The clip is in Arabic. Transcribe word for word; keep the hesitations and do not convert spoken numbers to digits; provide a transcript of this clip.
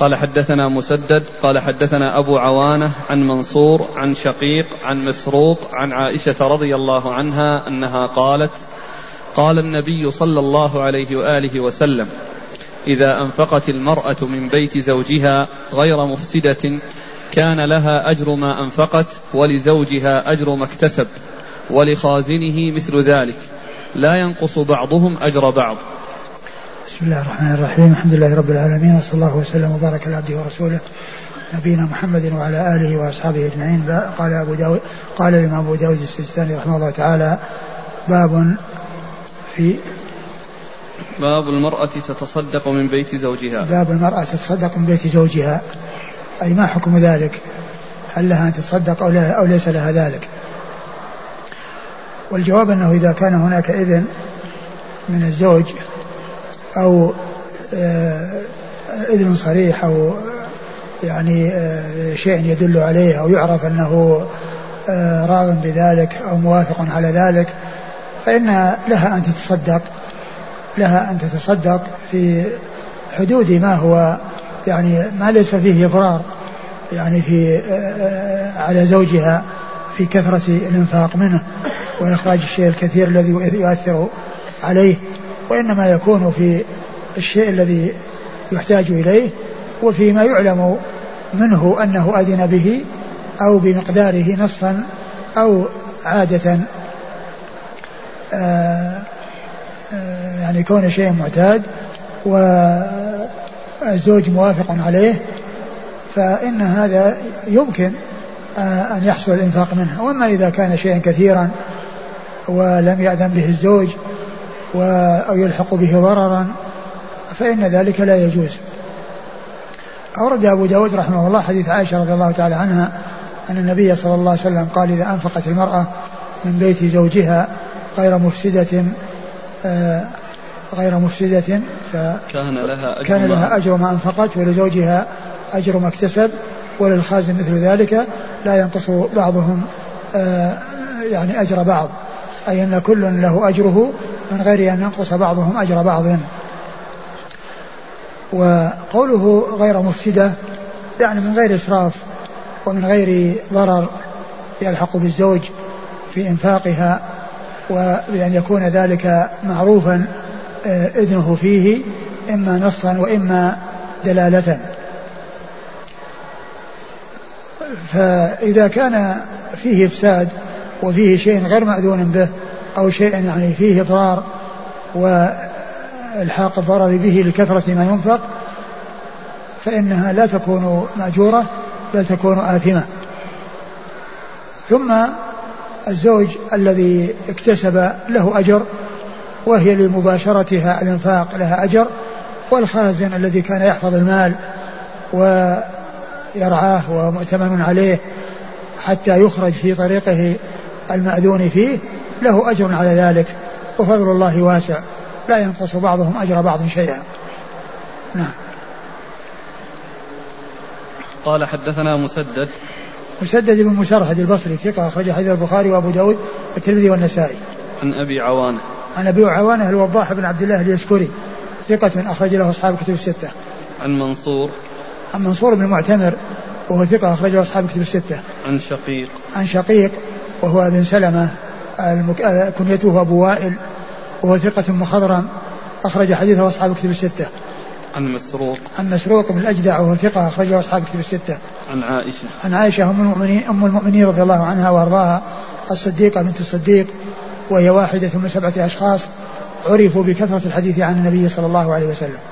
قال حدثنا مسدد قال حدثنا أبو عوانة عن منصور عن شقيق عن مسروق عن عائشة رضي الله عنها أنها قالت قال النبي صلى الله عليه وآله وسلم إذا أنفقت المرأة من بيت زوجها غير مفسدة كان لها أجر ما أنفقت ولزوجها أجر ما اكتسب ولخازنه مثل ذلك لا ينقص بعضهم أجر بعض. بسم الله الرحمن الرحيم. الحمد لله رب العالمين وصلى الله وسلم وبارك على عبده ورسوله نبينا محمد وعلى آله وأصحابه أجمعين. قال أبو داود قال الإمام أبو داود السجستاني رحمه الله تعالى باب في باب المرأة تتصدق من بيت زوجها. باب المرأة تتصدق من بيت زوجها، أي ما حكم ذلك؟ هل لها أن تتصدق أو, أو ليس لها ذلك؟ والجواب أنه إذا كان هناك إذن من الزوج أو إذن صريح أو يعني شيء يدل عليه أو يعرف أنه راغب بذلك أو موافق على ذلك فإن لها أن تتصدق لها أن تتصدق في حدود ما هو يعني ما ليس فيه إضرار يعني في على زوجها في كثرة الإنفاق منه وإخراج الشيء الكثير الذي يؤثر عليه، وإنما يكون في الشيء الذي يحتاج إليه وفيما يعلم منه أنه أذن به أو بمقداره نصا أو عادة آآ آآ يعني كون شيء معتاد والزوج موافق عليه فإن هذا يمكن أن يحصل الإنفاق منه. وأما إذا كان شيئا كثيرا ولم يأذن به الزوج أو يلحق به ضررا فإن ذلك لا يجوز. أورد أبو داود رحمه الله حديث عائشة رضي الله تعالى عنها أن النبي صلى الله عليه وسلم قال إذا أنفقت المرأة من بيت زوجها غير مفسدة غير مفسدة فكان لها أجر, كان لها أجر ما أنفقت ولزوجها أجر ما اكتسب وللخازن مثل ذلك لا ينقص بعضهم يعني أجر بعض، أي أن كل له أجره من غير أن ينقص بعضهم أجر بعض. وقوله غير مفسدة يعني من غير إسراف ومن غير ضرر يلحق بالزوج في إنفاقها، وبأن يكون ذلك معروفا إذنه فيه إما نصا وإما دلالة. فإذا كان فيه إفساد وفيه شيء غير مأذون به أو شيء يعني فيه إضرار والحاق الضرر به لكثرة ما ينفق فإنها لا تكون مأجورة بل تكون آثمة. ثم الزوج الذي اكتسب له أجر وهي لمباشرتها الإنفاق لها أجر، والخازن الذي كان يحفظ المال ويرعاه ومؤتمن عليه حتى يخرج في طريقه المأذون فيه له أجر على ذلك، وفضل الله واسع لا ينقص بعضهم أجر بعض شيئا. نعم. قال حدثنا مسدد مسدد بن مسرهد البصري ثقة أخرج حديث البخاري وأبو داود والترمذي والنسائي. عن أبي عوانة عن أبي عوانة الوضاح بن عبد الله اليشكري ثقة أخرج له أصحاب كتب الستة. عن منصور عن منصور بن المعتمر وهو ثقة أخرج له أصحاب كتب الستة. عن شقيق عن شقيق وهو ابن سلمة المك... كنيته أبو وائل وهو ثقة مخضرم أخرج حديثه أصحاب كتب الستة. عن مسروق عن مسروق بن الأجدع وهو ثقة أخرجه أصحاب كتب الستة. عن عائشة عن عائشة أم المؤمنين أم المؤمنين رضي الله عنها وأرضاها الصديقة بنت الصديق، وهي واحدة من سبعة أشخاص عرفوا بكثرة الحديث عن النبي صلى الله عليه وسلم.